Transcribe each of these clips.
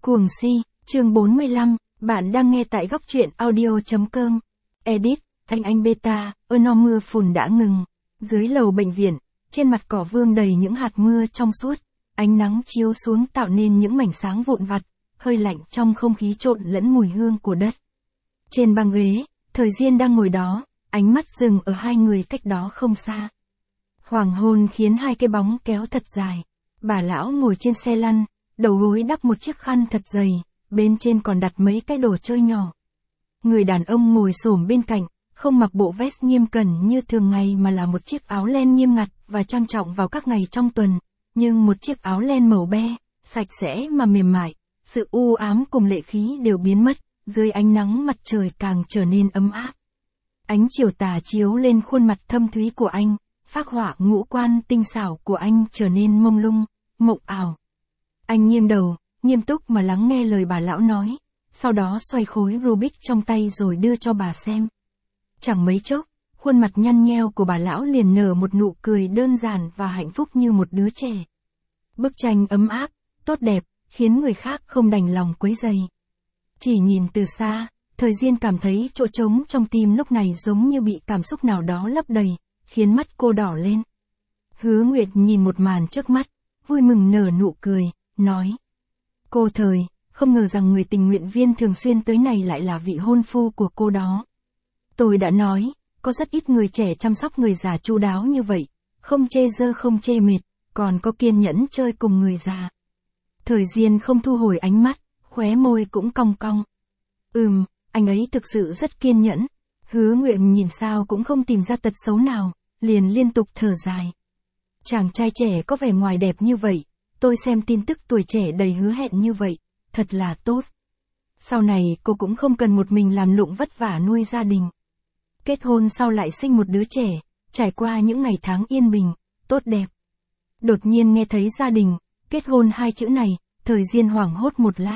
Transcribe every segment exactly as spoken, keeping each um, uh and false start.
Cuồng si, chương bốn mươi lăm, bạn đang nghe tại góc truyện audio.com. Edit, Thanh Anh Beta, ơ mưa phùn đã ngừng. Dưới lầu bệnh viện, trên mặt cỏ vương đầy những hạt mưa trong suốt, ánh nắng chiếu xuống tạo nên những mảnh sáng vụn vặt, hơi lạnh trong không khí trộn lẫn mùi hương của đất. Trên băng ghế, Thời Diên đang ngồi đó, ánh mắt dừng ở hai người cách đó không xa. Hoàng hôn khiến hai cái bóng kéo thật dài. Bà lão ngồi trên xe lăn, đầu gối đắp một chiếc khăn thật dày, bên trên còn đặt mấy cái đồ chơi nhỏ. Người đàn ông ngồi xổm bên cạnh, không mặc bộ vest nghiêm cẩn như thường ngày mà là một chiếc áo len nghiêm ngặt và trang trọng vào các ngày trong tuần, nhưng một chiếc áo len màu be, sạch sẽ mà mềm mại, sự u ám cùng lệ khí đều biến mất, dưới ánh nắng mặt trời càng trở nên ấm áp. Ánh chiều tà chiếu lên khuôn mặt thâm thúy của anh, phác họa ngũ quan tinh xảo của anh trở nên mông lung, mộng ảo. Anh nghiêng đầu, nghiêm túc mà lắng nghe lời bà lão nói, sau đó xoay khối Rubik trong tay rồi đưa cho bà xem. Chẳng mấy chốc, khuôn mặt nhăn nheo của bà lão liền nở một nụ cười đơn giản và hạnh phúc như một đứa trẻ. Bức tranh ấm áp, tốt đẹp, khiến người khác không đành lòng quấy rầy. Chỉ nhìn từ xa, Thời Diên cảm thấy chỗ trống trong tim lúc này giống như bị cảm xúc nào đó lấp đầy, khiến mắt cô đỏ lên. Hứa Nguyệt nhìn một màn trước mắt, vui mừng nở nụ cười, nói. Cô Thời, không ngờ rằng người tình nguyện viên thường xuyên tới này lại là vị hôn phu của cô đó. Tôi đã nói, có rất ít người trẻ chăm sóc người già chu đáo như vậy, không chê dơ không chê mệt, còn có kiên nhẫn chơi cùng người già. Thời Diên không thu hồi ánh mắt, khóe môi cũng cong cong. Ừm, anh ấy thực sự rất kiên nhẫn. Hứa Nguyện nhìn sao cũng không tìm ra tật xấu nào, liền liên tục thở dài. Chàng trai trẻ có vẻ ngoài đẹp như vậy, tôi xem tin tức tuổi trẻ đầy hứa hẹn như vậy, thật là tốt. Sau này cô cũng không cần một mình làm lụng vất vả nuôi gia đình. Kết hôn sau lại sinh một đứa trẻ, trải qua những ngày tháng yên bình, tốt đẹp. Đột nhiên nghe thấy gia đình, kết hôn hai chữ này, Thời Diên hoảng hốt một lát.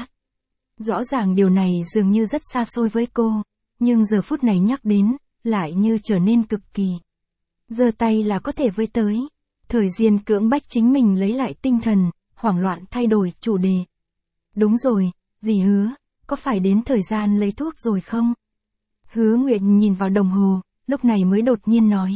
Rõ ràng điều này dường như rất xa xôi với cô, nhưng giờ phút này nhắc đến, lại như trở nên cực kỳ. Giơ tay là có thể với tới. Thời Diên cưỡng bách chính mình lấy lại tinh thần, hoảng loạn thay đổi chủ đề. Đúng rồi, dì Hứa, có phải đến thời gian lấy thuốc rồi không? Hứa Nguyện nhìn vào đồng hồ, lúc này mới đột nhiên nói.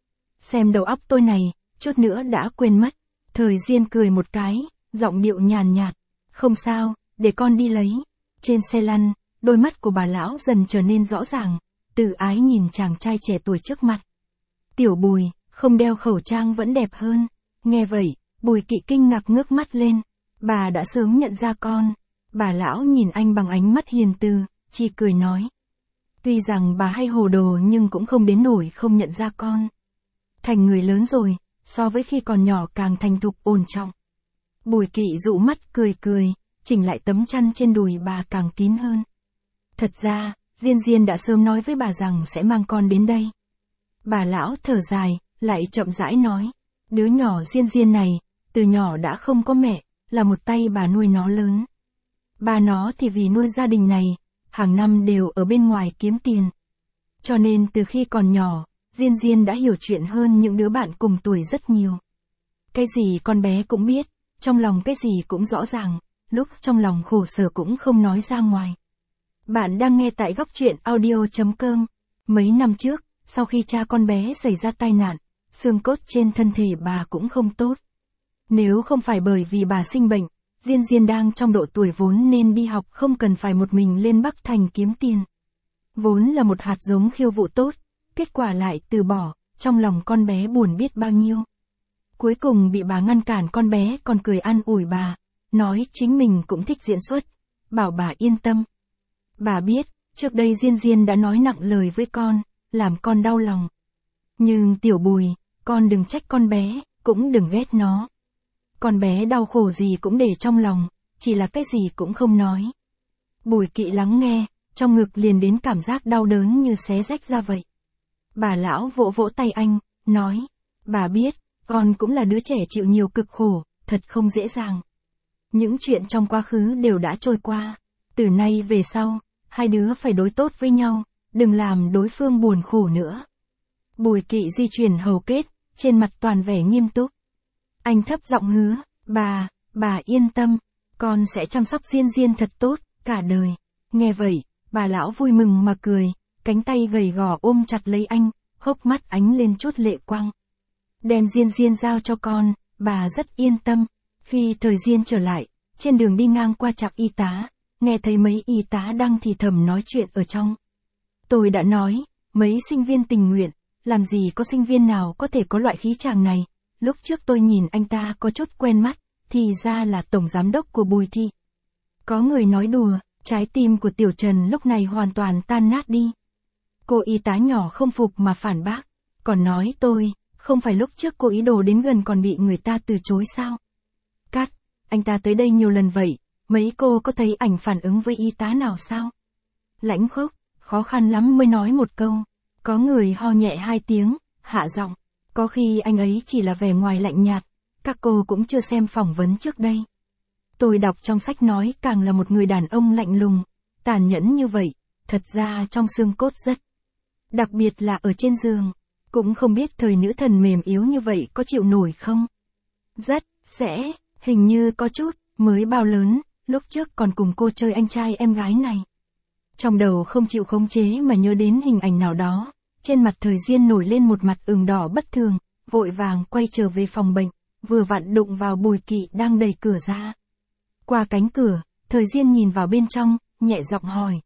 Xem đầu óc tôi này, chút nữa đã quên mất. Thời Diên cười một cái, giọng điệu nhàn nhạt. Không sao, để con đi lấy. Trên xe lăn, đôi mắt của bà lão dần trở nên rõ ràng, từ ái nhìn chàng trai trẻ tuổi trước mặt. Tiểu Bùi, không đeo khẩu trang vẫn đẹp hơn. Nghe vậy, Bùi Kỵ kinh ngạc ngước mắt lên. Bà đã sớm nhận ra con. Bà lão nhìn anh bằng ánh mắt hiền từ, chỉ cười nói. Tuy rằng bà hay hồ đồ nhưng cũng không đến nổi không nhận ra con. Thành người lớn rồi, so với khi còn nhỏ càng thành thục ổn trọng. Bùi Kỵ dụ mắt cười cười, chỉnh lại tấm chăn trên đùi bà càng kín hơn. Thật ra, Diên Diên đã sớm nói với bà rằng sẽ mang con đến đây. Bà lão thở dài, lại chậm rãi nói. Đứa nhỏ Diên Diên này, từ nhỏ đã không có mẹ, là một tay bà nuôi nó lớn. Ba nó thì vì nuôi gia đình này, hàng năm đều ở bên ngoài kiếm tiền. Cho nên từ khi còn nhỏ, Diên Diên đã hiểu chuyện hơn những đứa bạn cùng tuổi rất nhiều. Cái gì con bé cũng biết, trong lòng cái gì cũng rõ ràng, lúc trong lòng khổ sở cũng không nói ra ngoài. Bạn đang nghe tại góc truyện audio.com. Mấy năm trước, sau khi cha con bé xảy ra tai nạn, xương cốt trên thân thể bà cũng không tốt. Nếu không phải bởi vì bà sinh bệnh, Diên Diên đang trong độ tuổi vốn nên đi học không cần phải một mình lên Bắc Thành kiếm tiền. Vốn là một hạt giống khiêu vũ tốt, kết quả lại từ bỏ, trong lòng con bé buồn biết bao nhiêu. Cuối cùng bị bà ngăn cản, con bé còn cười an ủi bà, nói chính mình cũng thích diễn xuất, bảo bà yên tâm. Bà biết, trước đây Diên Diên đã nói nặng lời với con, làm con đau lòng. Nhưng Tiểu Bùi, con đừng trách con bé, cũng đừng ghét nó. Con bé đau khổ gì cũng để trong lòng, chỉ là cái gì cũng không nói. Bùi Kỵ lắng nghe, trong ngực liền đến cảm giác đau đớn như xé rách ra vậy. Bà lão vỗ vỗ tay anh, nói, bà biết, con cũng là đứa trẻ chịu nhiều cực khổ, thật không dễ dàng. Những chuyện trong quá khứ đều đã trôi qua, từ nay về sau, hai đứa phải đối tốt với nhau, đừng làm đối phương buồn khổ nữa. Bùi Kỵ di chuyển hầu kết, trên mặt toàn vẻ nghiêm túc. Anh thấp giọng hứa, bà, bà yên tâm, Con sẽ chăm sóc Diên Diên thật tốt, cả đời. Nghe vậy, bà lão vui mừng mà cười, cánh tay gầy gò ôm chặt lấy anh, hốc mắt ánh lên chút lệ quang. Đem Diên Diên giao cho con, bà rất yên tâm. Khi thời Diên trở lại, trên đường đi ngang qua trạm y tá, nghe thấy mấy y tá đang thì thầm nói chuyện ở trong. Tôi đã nói, mấy sinh viên tình nguyện, làm gì có sinh viên nào có thể có loại khí chàng này. Lúc trước tôi nhìn anh ta có chút quen mắt, thì ra là tổng giám đốc của Bùi Thị. Có người nói đùa, trái tim của Tiểu Trần lúc này hoàn toàn tan nát đi. Cô y tá nhỏ không phục mà phản bác, còn nói tôi, không phải lúc trước cô ý đồ đến gần còn bị người ta từ chối sao? Cắt, anh ta tới đây nhiều lần vậy, mấy cô có thấy ảnh phản ứng với y tá nào sao? Lãnh Khốc, khó khăn lắm mới nói một câu. Có người ho nhẹ hai tiếng, hạ giọng. Có khi anh ấy chỉ là vẻ ngoài lạnh nhạt, các cô cũng chưa xem phỏng vấn trước đây. Tôi đọc trong sách nói càng là một người đàn ông lạnh lùng, tàn nhẫn như vậy, thật ra trong xương cốt rất. Đặc biệt là ở trên giường, cũng không biết thời nữ thần mềm yếu như vậy có chịu nổi không? Rất, sẽ, hình như có chút, mới bao lớn, lúc trước còn cùng cô chơi anh trai em gái này. Trong đầu không chịu khống chế mà nhớ đến hình ảnh nào đó, trên mặt thời Diên nổi lên một mặt ửng đỏ bất thường, vội vàng quay trở về phòng bệnh, vừa vặn đụng vào Bùi Kỵ đang đẩy cửa ra. Qua cánh cửa, thời Diên nhìn vào bên trong, nhẹ giọng hỏi.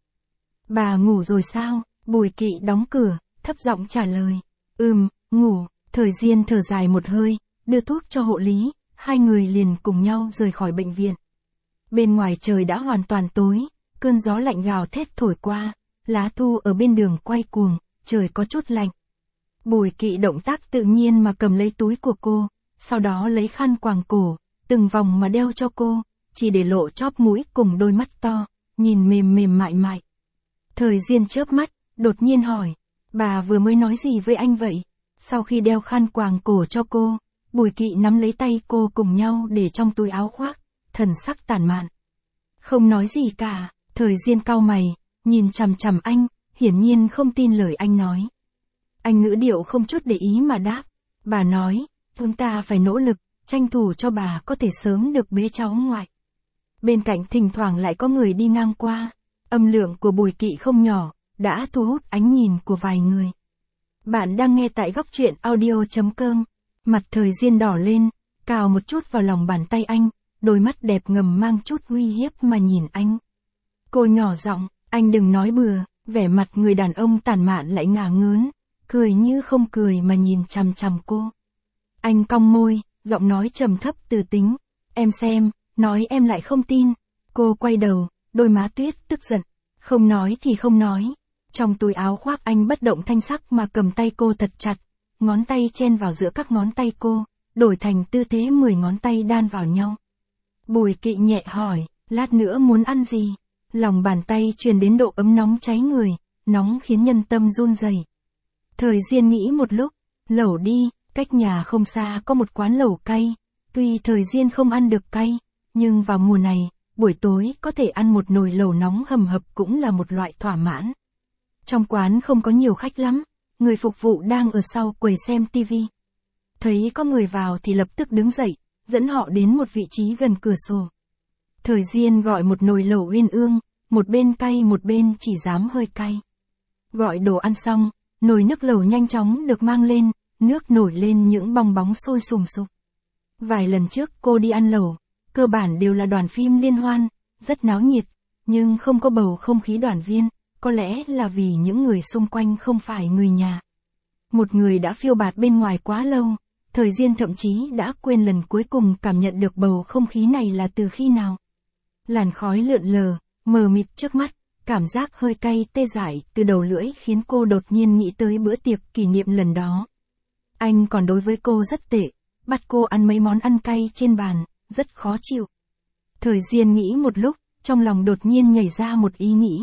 Bà ngủ rồi sao? Bùi Kỵ đóng cửa, thấp giọng trả lời. Ừm, ngủ. Thời Diên thở dài một hơi, đưa thuốc cho hộ lý, hai người liền cùng nhau rời khỏi bệnh viện. Bên ngoài trời đã hoàn toàn tối, cơn gió lạnh gào thét thổi qua, lá thu ở bên đường quay cuồng, trời có chút lạnh. Bùi Kỵ động tác tự nhiên mà cầm lấy túi của cô, sau đó lấy khăn quàng cổ, từng vòng mà đeo cho cô, chỉ để lộ chóp mũi cùng đôi mắt to, nhìn mềm mềm mại mại. Thời Diên chớp mắt, đột nhiên hỏi, bà vừa mới nói gì với anh vậy? Sau khi đeo khăn quàng cổ cho cô, Bùi Kỵ nắm lấy tay cô cùng nhau để trong túi áo khoác, thần sắc tản mạn. Không nói gì cả, thời Diên cau mày, nhìn chằm chằm anh, hiển nhiên không tin lời anh nói. Anh ngữ điệu không chút để ý mà đáp, bà nói, chúng ta phải nỗ lực, tranh thủ cho bà có thể sớm được bế cháu ngoại. Bên cạnh thỉnh thoảng lại có người đi ngang qua, âm lượng của Bùi Kỵ không nhỏ, đã thu hút ánh nhìn của vài người. Bạn đang nghe tại góc truyện audio chấm com, mặt thời Diên đỏ lên, cào một chút vào lòng bàn tay anh, đôi mắt đẹp ngầm mang chút uy hiếp mà nhìn anh. Cô nhỏ giọng, anh đừng nói bừa, vẻ mặt người đàn ông tàn mạn lại ngả ngớn, cười như không cười mà nhìn chằm chằm cô. Anh cong môi, giọng nói trầm thấp từ tính, em xem, nói em lại không tin. Cô quay đầu, đôi má tuyết tức giận, không nói thì không nói. Trong túi áo khoác anh bất động thanh sắc mà cầm tay cô thật chặt, ngón tay chen vào giữa các ngón tay cô, đổi thành tư thế mười ngón tay đan vào nhau. Bùi Kỵ nhẹ hỏi, lát nữa muốn ăn gì? Lòng bàn tay truyền đến độ ấm nóng cháy người, nóng khiến nhân tâm run rẩy. Thời Diên nghĩ một lúc, lẩu đi, cách nhà không xa có một quán lẩu cay. Tuy thời Diên không ăn được cay, nhưng vào mùa này, buổi tối có thể ăn một nồi lẩu nóng hầm hập cũng là một loại thỏa mãn. Trong quán không có nhiều khách lắm, người phục vụ đang ở sau quầy xem tivi. Thấy có người vào thì lập tức đứng dậy, dẫn họ đến một vị trí gần cửa sổ. Thời Diên gọi một nồi lẩu uyên ương, một bên cay một bên chỉ dám hơi cay. Gọi đồ ăn xong, nồi nước lẩu nhanh chóng được mang lên, nước nổi lên những bong bóng sôi sùng sục. Vài lần trước cô đi ăn lẩu, cơ bản đều là đoàn phim liên hoan, rất náo nhiệt, nhưng không có bầu không khí đoàn viên, có lẽ là vì những người xung quanh không phải người nhà. Một người đã phiêu bạt bên ngoài quá lâu, thời Diên thậm chí đã quên lần cuối cùng cảm nhận được bầu không khí này là từ khi nào. Làn khói lượn lờ, mờ mịt trước mắt, cảm giác hơi cay tê dại từ đầu lưỡi khiến cô đột nhiên nghĩ tới bữa tiệc kỷ niệm lần đó. Anh còn đối với cô rất tệ, bắt cô ăn mấy món ăn cay trên bàn, rất khó chịu. Thời Diên nghĩ một lúc, trong lòng đột nhiên nhảy ra một ý nghĩ.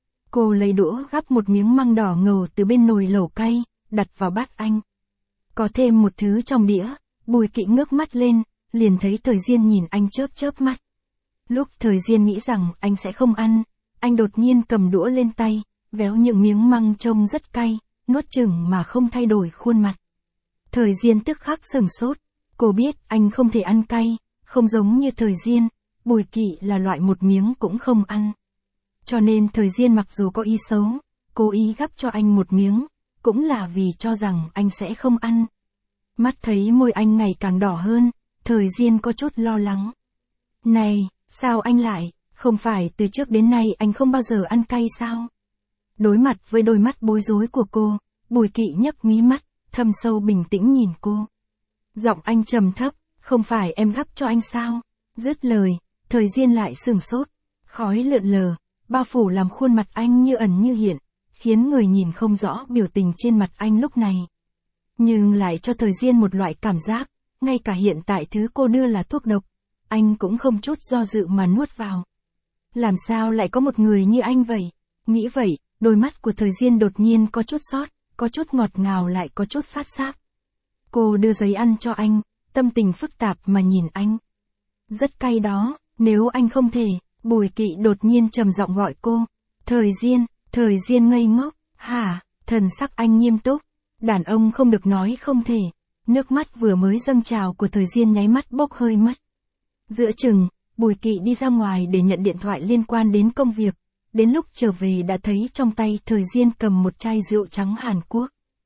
Cô lấy đũa gắp một miếng măng đỏ ngầu từ bên nồi lẩu cay, đặt vào bát anh. Có thêm một thứ trong đĩa, Bùi Kỵ ngước mắt lên, liền thấy thời Diên nhìn anh chớp chớp mắt. Lúc thời Diên nghĩ rằng anh sẽ không ăn, anh đột nhiên cầm đũa lên tay, véo những miếng măng trông rất cay, nuốt chửng mà không thay đổi khuôn mặt. Thời Diên tức khắc sửng sốt, cô biết anh không thể ăn cay, không giống như thời Diên, Bùi Kỵ là loại một miếng cũng không ăn. Cho nên Thời Diên mặc dù có ý xấu, cố ý gắp cho anh một miếng, cũng là vì cho rằng anh sẽ không ăn. Mắt thấy môi anh ngày càng đỏ hơn, Thời Diên có chút lo lắng. Này, sao anh lại, không phải từ trước đến nay anh không bao giờ ăn cay sao? Đối mặt với đôi mắt bối rối của cô, Bùi Kỵ nhấc mí mắt, thâm sâu bình tĩnh nhìn cô. Giọng anh trầm thấp, không phải em gắp cho anh sao? Dứt lời, Thời Diên lại sửng sốt, khói lượn lờ, bao phủ làm khuôn mặt anh như ẩn như hiện, khiến người nhìn không rõ biểu tình trên mặt anh lúc này. Nhưng lại cho Thời Diên một loại cảm giác, ngay cả hiện tại thứ cô đưa là thuốc độc, anh cũng không chút do dự mà nuốt vào. Làm sao lại có một người như anh vậy? Nghĩ vậy, đôi mắt của Thời Diên đột nhiên có chút sót, có chút ngọt ngào lại có chút phát sáp. Cô đưa giấy ăn cho anh, tâm tình phức tạp mà nhìn anh. Rất cay đó, nếu anh không thể, Bùi Kỵ đột nhiên trầm giọng gọi cô. Thời Diên, Thời Diên ngây ngốc, hả, thần sắc anh nghiêm túc. Đàn ông không được nói không thể. Nước mắt vừa mới dâng trào của Thời Diên nháy mắt bốc hơi mất. Giữa chừng, Bùi Kỵ đi ra ngoài để nhận điện thoại liên quan đến công việc. Đến lúc trở về đã thấy trong tay Thời Diên cầm một chai rượu trắng Hàn Quốc.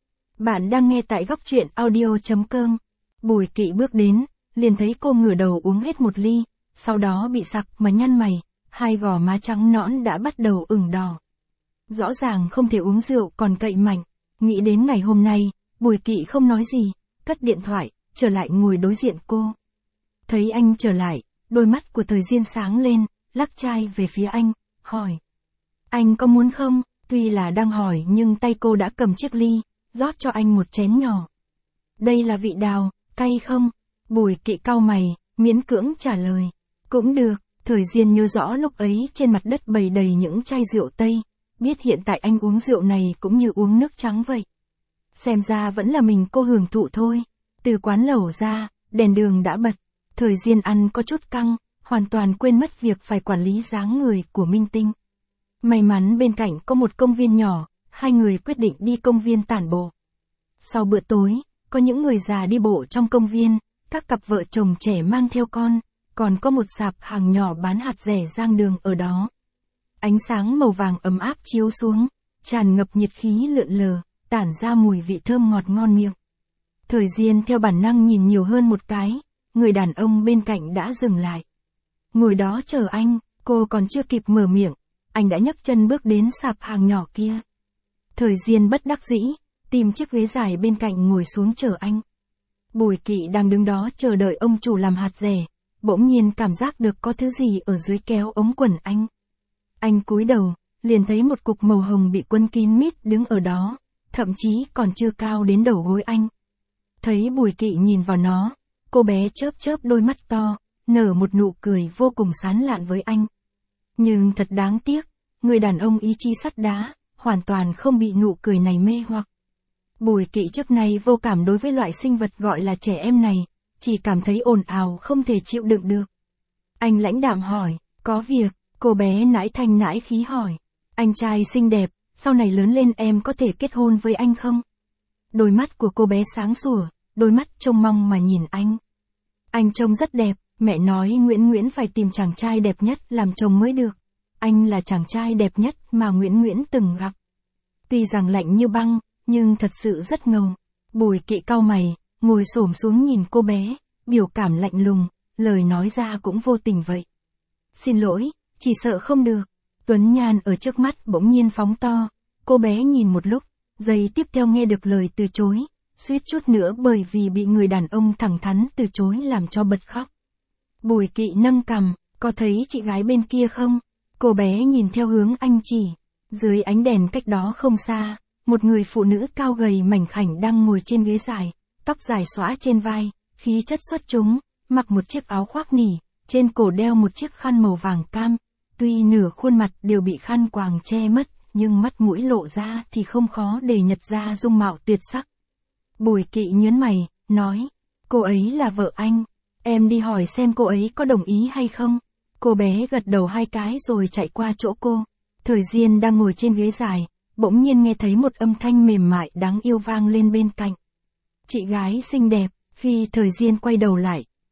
Bạn đang nghe tại góc truyện audio chấm com. Bùi Kỵ bước đến, liền thấy cô ngửa đầu uống hết một ly, sau đó bị sặc mà nhăn mày, hai gò má trắng nõn đã bắt đầu ửng đỏ. Rõ ràng không thể uống rượu còn cậy mạnh. Nghĩ đến ngày hôm nay, Bùi Kỵ không nói gì, cất điện thoại, trở lại ngồi đối diện cô. Thấy anh trở lại, đôi mắt của Thời Diên sáng lên, lắc chai về phía anh, hỏi. Anh có muốn không? Tuy là đang hỏi nhưng tay cô đã cầm chiếc ly, rót cho anh một chén nhỏ. Đây là vị đào, cay không? Bùi Kỵ cau mày, miễn cưỡng trả lời. Cũng được, Thời Diên nhớ rõ lúc ấy trên mặt đất bày đầy những chai rượu Tây, biết hiện tại anh uống rượu này cũng như uống nước trắng vậy. Xem ra vẫn là mình cô hưởng thụ thôi. Từ quán lẩu ra, đèn đường đã bật. Thời Diên ăn có chút căng, hoàn toàn quên mất việc phải quản lý dáng người của minh tinh. May mắn bên cạnh có một công viên nhỏ, hai người quyết định đi công viên tản bộ. Sau bữa tối, có những người già đi bộ trong công viên, các cặp vợ chồng trẻ mang theo con, còn có một sạp hàng nhỏ bán hạt rẻ giang đường ở đó. Ánh sáng màu vàng ấm áp chiếu xuống, tràn ngập nhiệt khí lượn lờ, tản ra mùi vị thơm ngọt ngon miệng. Thời Diên theo bản năng nhìn nhiều hơn một cái, người đàn ông bên cạnh đã dừng lại. Ngồi đó chờ anh, cô còn chưa kịp mở miệng, anh đã nhấc chân bước đến sạp hàng nhỏ kia. Thời Diên bất đắc dĩ, tìm chiếc ghế dài bên cạnh ngồi xuống chờ anh. Bùi Kỵ đang đứng đó chờ đợi ông chủ làm hạt rẻ, bỗng nhiên cảm giác được có thứ gì ở dưới kéo ống quần anh. Anh cúi đầu, liền thấy một cục màu hồng bị quấn kín mít đứng ở đó, thậm chí còn chưa cao đến đầu gối anh. Thấy Bùi Kỵ nhìn vào nó, cô bé chớp chớp đôi mắt to, nở một nụ cười vô cùng sán lạn với anh. Nhưng thật đáng tiếc, người đàn ông ý chí sắt đá, hoàn toàn không bị nụ cười này mê hoặc. Bùi Kỵ trước nay vô cảm đối với loại sinh vật gọi là trẻ em này, chỉ cảm thấy ồn ào không thể chịu đựng được. Anh lãnh đạm hỏi, có việc, cô bé nãi thanh nãi khí hỏi. Anh trai xinh đẹp, sau này lớn lên em có thể kết hôn với anh không? Đôi mắt của cô bé sáng sủa, đôi mắt trông mong mà nhìn anh. Anh trông rất đẹp, mẹ nói Nguyễn Nguyễn phải tìm chàng trai đẹp nhất làm chồng mới được. Anh là chàng trai đẹp nhất mà Nguyễn Nguyễn từng gặp. Tuy rằng lạnh như băng, nhưng thật sự rất ngầu. Bùi Kỵ cau mày, ngồi xổm xuống nhìn cô bé, biểu cảm lạnh lùng, lời nói ra cũng vô tình vậy. Xin lỗi, chỉ sợ không được. Tuấn nhan ở trước mắt bỗng nhiên phóng to, cô bé nhìn một lúc, giây tiếp theo nghe được lời từ chối, suýt chút nữa bởi vì bị người đàn ông thẳng thắn từ chối làm cho bật khóc. Bùi Kỵ nâng cằm, có thấy chị gái bên kia không? Cô bé nhìn theo hướng anh chỉ. Dưới ánh đèn cách đó không xa, một người phụ nữ cao gầy mảnh khảnh đang ngồi trên ghế dài, tóc dài xõa trên vai, khí chất xuất chúng, mặc một chiếc áo khoác nỉ, trên cổ đeo một chiếc khăn màu vàng cam. Tuy nửa khuôn mặt đều bị khăn quàng che mất, nhưng mắt mũi lộ ra thì không khó để nhận ra dung mạo tuyệt sắc. Bùi Kỵ nhớn mày, nói, cô ấy là vợ anh, em đi hỏi xem cô ấy có đồng ý hay không. Cô bé gật đầu hai cái rồi chạy qua chỗ cô. Thời Diên đang ngồi trên ghế dài, bỗng nhiên nghe thấy một âm thanh mềm mại đáng yêu vang lên bên cạnh. Chị gái xinh đẹp, khi Thời Diên quay đầu lại,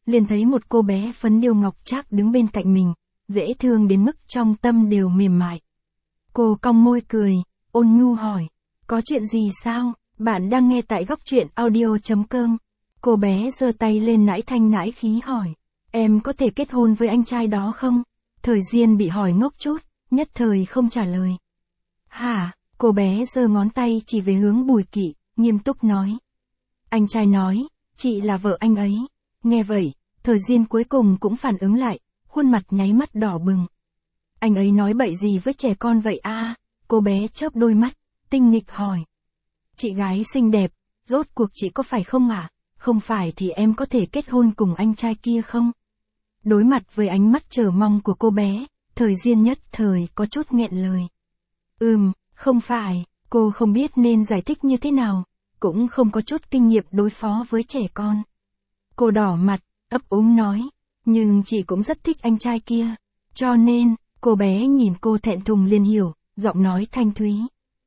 liền thấy một cô bé phấn điêu ngọc trác đứng bên cạnh mình, dễ thương đến mức trong tâm đều mềm mại. Cô cong môi cười, ôn nhu hỏi, có chuyện gì sao? Bạn đang nghe tại góc truyện audio chấm com. Cô bé giơ tay lên nãi thanh nãi khí hỏi, em có thể kết hôn với anh trai đó không? Thời Diên bị hỏi ngốc chút, nhất thời không trả lời. Hả? Cô bé giơ ngón tay chỉ về hướng Bùi Kỵ, nghiêm túc nói. Anh trai nói, chị là vợ anh ấy. Nghe vậy, Thời Diên cuối cùng cũng phản ứng lại, khuôn mặt nháy mắt đỏ bừng. Anh ấy nói bậy gì với trẻ con vậy a? À? Cô bé chớp đôi mắt, tinh nghịch hỏi. Chị gái xinh đẹp, rốt cuộc chị có phải không ạ? À? Không phải thì em có thể kết hôn cùng anh trai kia không? Đối mặt với ánh mắt chờ mong của cô bé, Thời Diên nhất thời có chút nghẹn lời. Ừm, không phải, cô không biết nên giải thích như thế nào, cũng không có chút kinh nghiệm đối phó với trẻ con. Cô đỏ mặt, ấp úng nói, nhưng chị cũng rất thích anh trai kia, cho nên, cô bé nhìn cô thẹn thùng liền hiểu, giọng nói thanh thúy.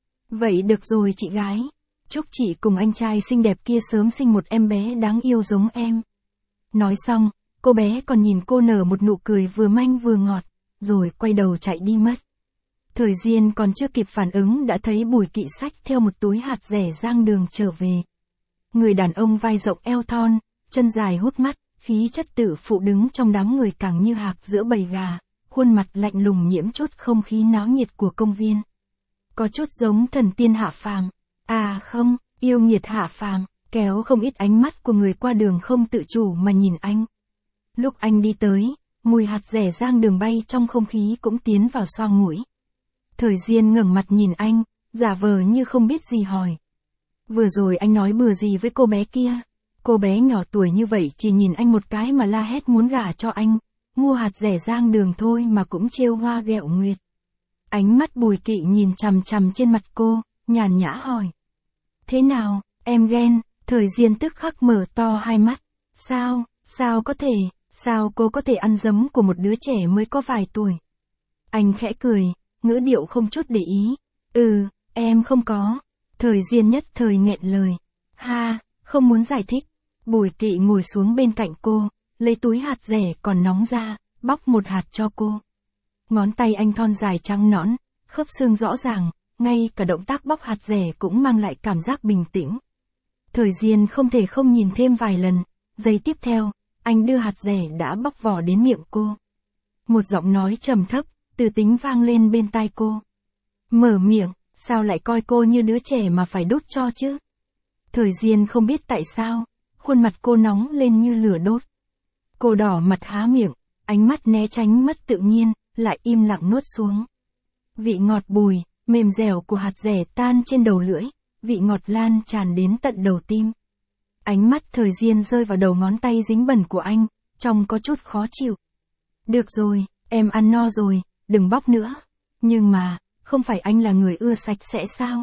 Vậy được rồi chị gái, chúc chị cùng anh trai xinh đẹp kia sớm sinh một em bé đáng yêu giống em. Nói xong, cô bé còn nhìn cô nở một nụ cười vừa manh vừa ngọt, rồi quay đầu chạy đi mất. Thời Diên còn chưa kịp phản ứng đã thấy Bùi Kỵ xách theo một túi hạt dẻ giang đường trở về. Người đàn ông vai rộng eo thon, chân dài hút mắt, khí chất tử phụ đứng trong đám người càng như hạc giữa bầy gà, khuôn mặt lạnh lùng nhiễm chút không khí náo nhiệt của công viên. Có chút giống thần tiên hạ phàm, à không, yêu nghiệt hạ phàm, kéo không ít ánh mắt của người qua đường không tự chủ mà nhìn anh. Lúc anh đi tới, mùi hạt dẻ giang đường bay trong không khí cũng tiến vào xoang mũi. Thời Diên ngẩng mặt nhìn anh, giả vờ như không biết gì hỏi. Vừa rồi anh nói bừa gì với cô bé kia? Cô bé nhỏ tuổi như vậy chỉ nhìn anh một cái mà la hét muốn gả cho anh, mua hạt dẻ giang đường thôi mà cũng trêu hoa ghẹo nguyệt. Ánh mắt Bùi Kỵ nhìn chằm chằm trên mặt cô, nhàn nhã hỏi. Thế nào, em ghen? Thời Diên tức khắc mở to hai mắt. Sao, sao có thể, sao cô có thể ăn dấm của một đứa trẻ mới có vài tuổi? Anh khẽ cười, ngữ điệu không chút để ý. Ừ, em không có. Thời Diên nhất thời nghẹn lời. Ha, không muốn giải thích. Bùi Kỵ ngồi xuống bên cạnh cô, lấy túi hạt dẻ còn nóng ra, bóc một hạt cho cô. Ngón tay anh thon dài trắng nõn, khớp xương rõ ràng, ngay cả động tác bóc hạt dẻ cũng mang lại cảm giác bình tĩnh. Thời Diên không thể không nhìn thêm vài lần, giây tiếp theo, anh đưa hạt dẻ đã bóc vỏ đến miệng cô. Một giọng nói trầm thấp, từ tính vang lên bên tai cô. Mở miệng, sao lại coi cô như đứa trẻ mà phải đút cho chứ? Thời Diên không biết tại sao, khuôn mặt cô nóng lên như lửa đốt. Cô đỏ mặt há miệng, ánh mắt né tránh mất tự nhiên, lại im lặng nuốt xuống. Vị ngọt bùi, mềm dẻo của hạt dẻ tan trên đầu lưỡi, vị ngọt lan tràn đến tận đầu tim. Ánh mắt Thời Diên rơi vào đầu ngón tay dính bẩn của anh, trông có chút khó chịu. Được rồi, em ăn no rồi, đừng bóc nữa. Nhưng mà, không phải anh là người ưa sạch sẽ sao?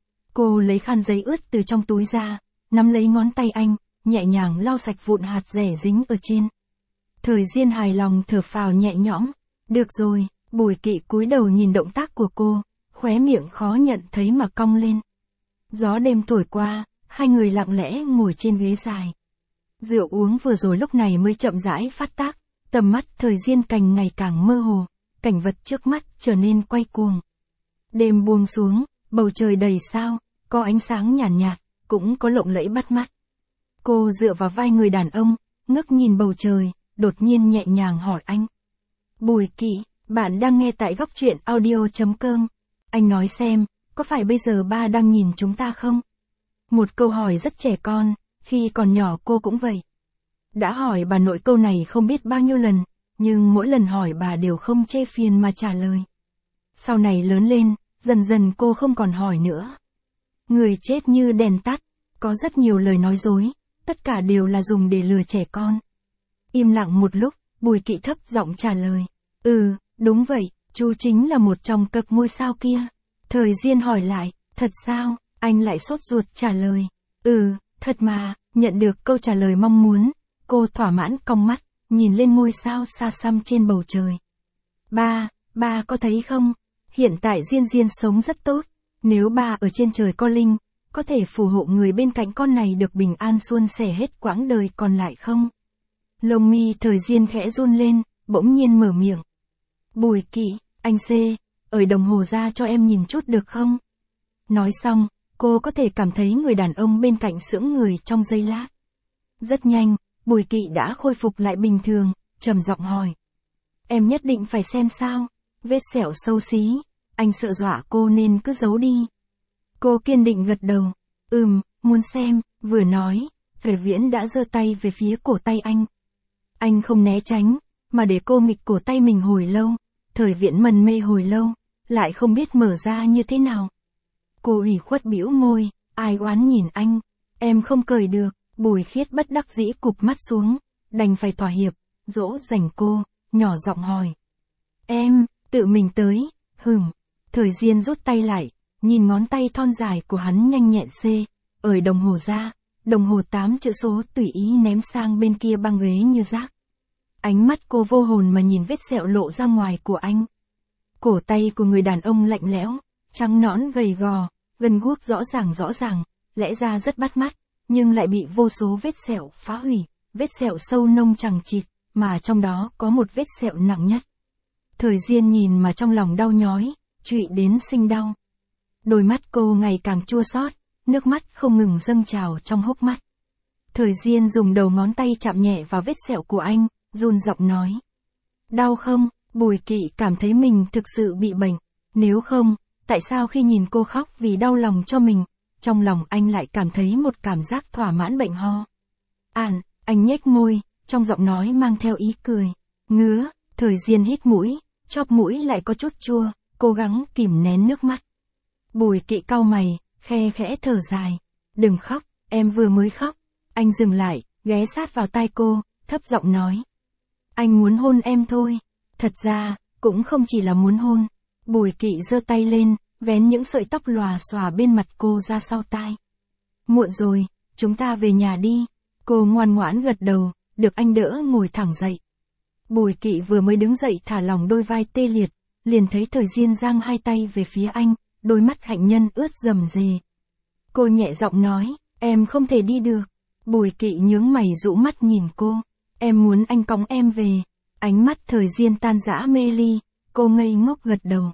Cô lấy khăn giấy ướt từ trong túi ra, nắm lấy ngón tay anh, nhẹ nhàng lau sạch vụn hạt dẻ dính ở trên. Thời Diên hài lòng thở phào nhẹ nhõm. Được rồi, Bùi Kỵ cúi đầu nhìn động tác của cô, khóe miệng khó nhận thấy mà cong lên. Gió đêm thổi qua, hai người lặng lẽ ngồi trên ghế dài. Rượu uống vừa rồi lúc này mới chậm rãi phát tác, tầm mắt Thời Diên càng ngày càng mơ hồ, cảnh vật trước mắt trở nên quay cuồng. Đêm buông xuống, bầu trời đầy sao, có ánh sáng nhàn nhạt, nhạt, cũng có lộng lẫy bắt mắt. Cô dựa vào vai người đàn ông, ngước nhìn bầu trời, đột nhiên nhẹ nhàng hỏi anh. Bùi Kỵ, bạn đang nghe tại góc truyện audio chấm com. Anh nói xem, có phải bây giờ ba đang nhìn chúng ta không? Một câu hỏi rất trẻ con, khi còn nhỏ cô cũng vậy. Đã hỏi bà nội câu này không biết bao nhiêu lần, nhưng mỗi lần hỏi bà đều không chê phiền mà trả lời. Sau này lớn lên, dần dần cô không còn hỏi nữa. Người chết như đèn tắt, có rất nhiều lời nói dối, tất cả đều là dùng để lừa trẻ con. Im lặng một lúc, Bùi Kỵ thấp giọng trả lời. Ừ, đúng vậy, chú chính là một trong cực ngôi sao kia. Thời Diên hỏi lại, thật sao? Anh lại sốt ruột trả lời. Ừ, thật mà, nhận được câu trả lời mong muốn. Cô thỏa mãn cong mắt, nhìn lên ngôi sao xa xăm trên bầu trời. Ba, ba có thấy không? Hiện tại Diên Diên sống rất tốt. Nếu ba ở trên trời có linh, có thể phù hộ người bên cạnh con này được bình an suôn sẻ hết quãng đời còn lại không? Lông mi Thời Diên khẽ run lên, bỗng nhiên mở miệng. Bùi Kỵ, anh C, ở đồng hồ ra cho em nhìn chút được không? Nói xong, cô có thể cảm thấy người đàn ông bên cạnh sững người trong giây lát. Rất nhanh, Bùi Kỵ đã khôi phục lại bình thường, trầm giọng hỏi. Em nhất định phải xem sao? Vết sẹo xấu xí, anh sợ dọa cô nên cứ giấu đi. Cô kiên định gật đầu. Ừm, muốn xem, vừa nói, Thời Viễn đã giơ tay về phía cổ tay anh. Anh không né tránh, mà để cô nghịch cổ tay mình hồi lâu. Thời Viễn mần mê hồi lâu, lại không biết mở ra như thế nào. Cô ủy khuất bĩu môi, ai oán nhìn anh. Em không cởi được. Bùi Khiết bất đắc dĩ cụp mắt xuống, đành phải thỏa hiệp, dỗ dành cô, nhỏ giọng hỏi. Em, tự mình tới, hừm. Thời Diên rút tay lại, nhìn ngón tay thon dài của hắn nhanh nhẹn C, ở đồng hồ ra, đồng hồ tám chữ số tùy ý ném sang bên kia băng ghế như rác. Ánh mắt cô vô hồn mà nhìn vết sẹo lộ ra ngoài của anh. Cổ tay của người đàn ông lạnh lẽo, trắng nõn gầy gò, gân guốc rõ ràng rõ ràng, lẽ ra rất bắt mắt, nhưng lại bị vô số vết sẹo phá hủy, vết sẹo sâu nông chằng chịt, mà trong đó có một vết sẹo nặng nhất. Thời Diên nhìn mà trong lòng đau nhói, trụy đến sinh đau. Đôi mắt cô ngày càng chua xót, nước mắt không ngừng dâng trào trong hốc mắt. Thời Diên dùng đầu ngón tay chạm nhẹ vào vết sẹo của anh, run giọng nói. Đau không? Bùi Kỵ cảm thấy mình thực sự bị bệnh. Nếu không, tại sao khi nhìn cô khóc vì đau lòng cho mình, trong lòng anh lại cảm thấy một cảm giác thỏa mãn bệnh ho. Ản, anh nhếch môi, trong giọng nói mang theo ý cười. Ngứa, Thời Diên hít mũi, chóp mũi lại có chút chua, cố gắng kìm nén nước mắt. Bùi Kỵ cau mày, khe khẽ thở dài. Đừng khóc, em vừa mới khóc. Anh dừng lại, ghé sát vào tai cô, thấp giọng nói. Anh muốn hôn em thôi. Thật ra, cũng không chỉ là muốn hôn. Bùi Kỵ giơ tay lên, vén những sợi tóc lòa xòa bên mặt cô ra sau tai. Muộn rồi, chúng ta về nhà đi. Cô ngoan ngoãn gật đầu, được anh đỡ ngồi thẳng dậy. Bùi Kỵ vừa mới đứng dậy thả lỏng đôi vai tê liệt, liền thấy Thời Diên giang hai tay về phía anh, đôi mắt hạnh nhân ướt rầm rề. Cô nhẹ giọng nói, em không thể đi được. Bùi Kỵ nhướng mày rũ mắt nhìn cô. Em muốn anh cõng em về. Ánh mắt Thời Diên tan rã mê ly, cô ngây ngốc gật đầu.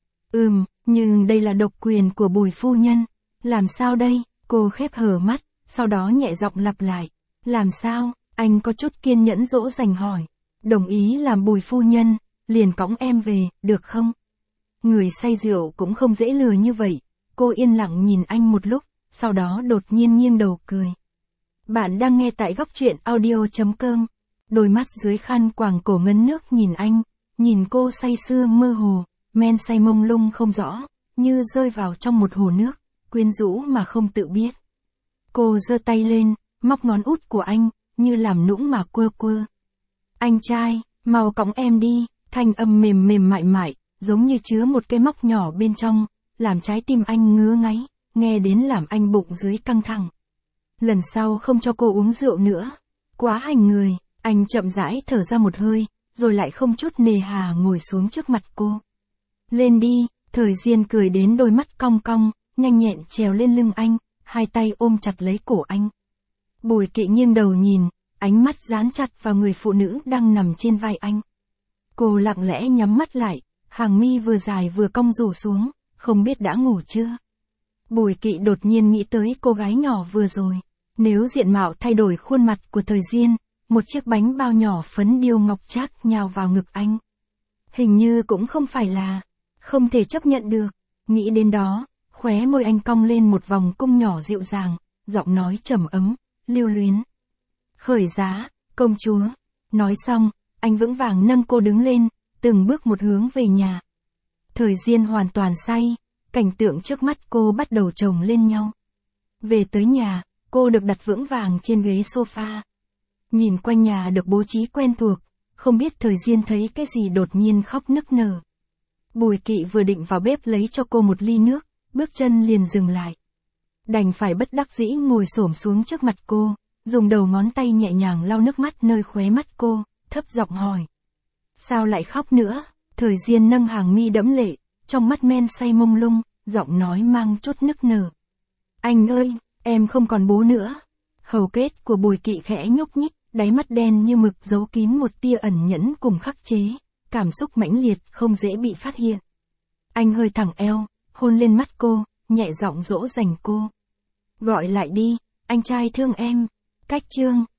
Ừm, nhưng đây là độc quyền của Bùi phu nhân. Làm sao đây? Cô khép hờ mắt, sau đó nhẹ giọng lặp lại. Làm sao? Anh có chút kiên nhẫn dỗ dành hỏi. Đồng ý làm Bùi phu nhân, liền cõng em về, được không? Người say rượu cũng không dễ lừa như vậy. Cô yên lặng nhìn anh một lúc, sau đó đột nhiên nghiêng đầu cười. Bạn đang nghe tại góc truyện audio chấm com. Đôi mắt dưới khăn quàng cổ ngấn nước nhìn anh, nhìn cô say sưa mơ hồ, men say mông lung không rõ, như rơi vào trong một hồ nước, quyến rũ mà không tự biết. Cô giơ tay lên, móc ngón út của anh, như làm nũng mà quơ quơ. Anh trai, mau cõng em đi, thanh âm mềm mềm mại mại, giống như chứa một cái móc nhỏ bên trong, làm trái tim anh ngứa ngáy, nghe đến làm anh bụng dưới căng thẳng. Lần sau không cho cô uống rượu nữa. Quá hành người, anh chậm rãi thở ra một hơi, rồi lại không chút nề hà ngồi xuống trước mặt cô. Lên đi, Thời Diên cười đến đôi mắt cong cong, nhanh nhẹn trèo lên lưng anh, hai tay ôm chặt lấy cổ anh. Bùi Kỵ nghiêng đầu nhìn, ánh mắt dán chặt vào người phụ nữ đang nằm trên vai anh. Cô lặng lẽ nhắm mắt lại, hàng mi vừa dài vừa cong rủ xuống, không biết đã ngủ chưa. Bùi Kỵ đột nhiên nghĩ tới cô gái nhỏ vừa rồi. Nếu diện mạo thay đổi khuôn mặt của Thời Diên, một chiếc bánh bao nhỏ phấn điêu ngọc chát nhào vào ngực anh. Hình như cũng không phải là, không thể chấp nhận được. Nghĩ đến đó, khóe môi anh cong lên một vòng cung nhỏ dịu dàng, giọng nói trầm ấm, lưu luyến. Khởi giá, công chúa. Nói xong, anh vững vàng nâng cô đứng lên, từng bước một hướng về nhà. Thời Diên hoàn toàn say, cảnh tượng trước mắt cô bắt đầu chồng lên nhau. Về tới nhà, cô được đặt vững vàng trên ghế sofa. Nhìn quanh nhà được bố trí quen thuộc, không biết Thời Diên thấy cái gì đột nhiên khóc nức nở. Bùi Kỵ vừa định vào bếp lấy cho cô một ly nước, bước chân liền dừng lại. Đành phải bất đắc dĩ ngồi xổm xuống trước mặt cô, dùng đầu ngón tay nhẹ nhàng lau nước mắt nơi khóe mắt cô, thấp giọng hỏi. Sao lại khóc nữa? Thời Diên nâng hàng mi đẫm lệ, trong mắt men say mông lung, giọng nói mang chút nức nở. Anh ơi, em không còn bố nữa. Hầu kết của Bùi Kỵ khẽ nhúc nhích, Đáy mắt đen như mực giấu kín một tia ẩn nhẫn cùng khắc chế, cảm xúc mãnh liệt không dễ bị phát hiện. Anh hơi thẳng eo, hôn lên mắt cô, nhẹ giọng dỗ dành cô. Gọi lại đi, anh trai thương em. Cách chương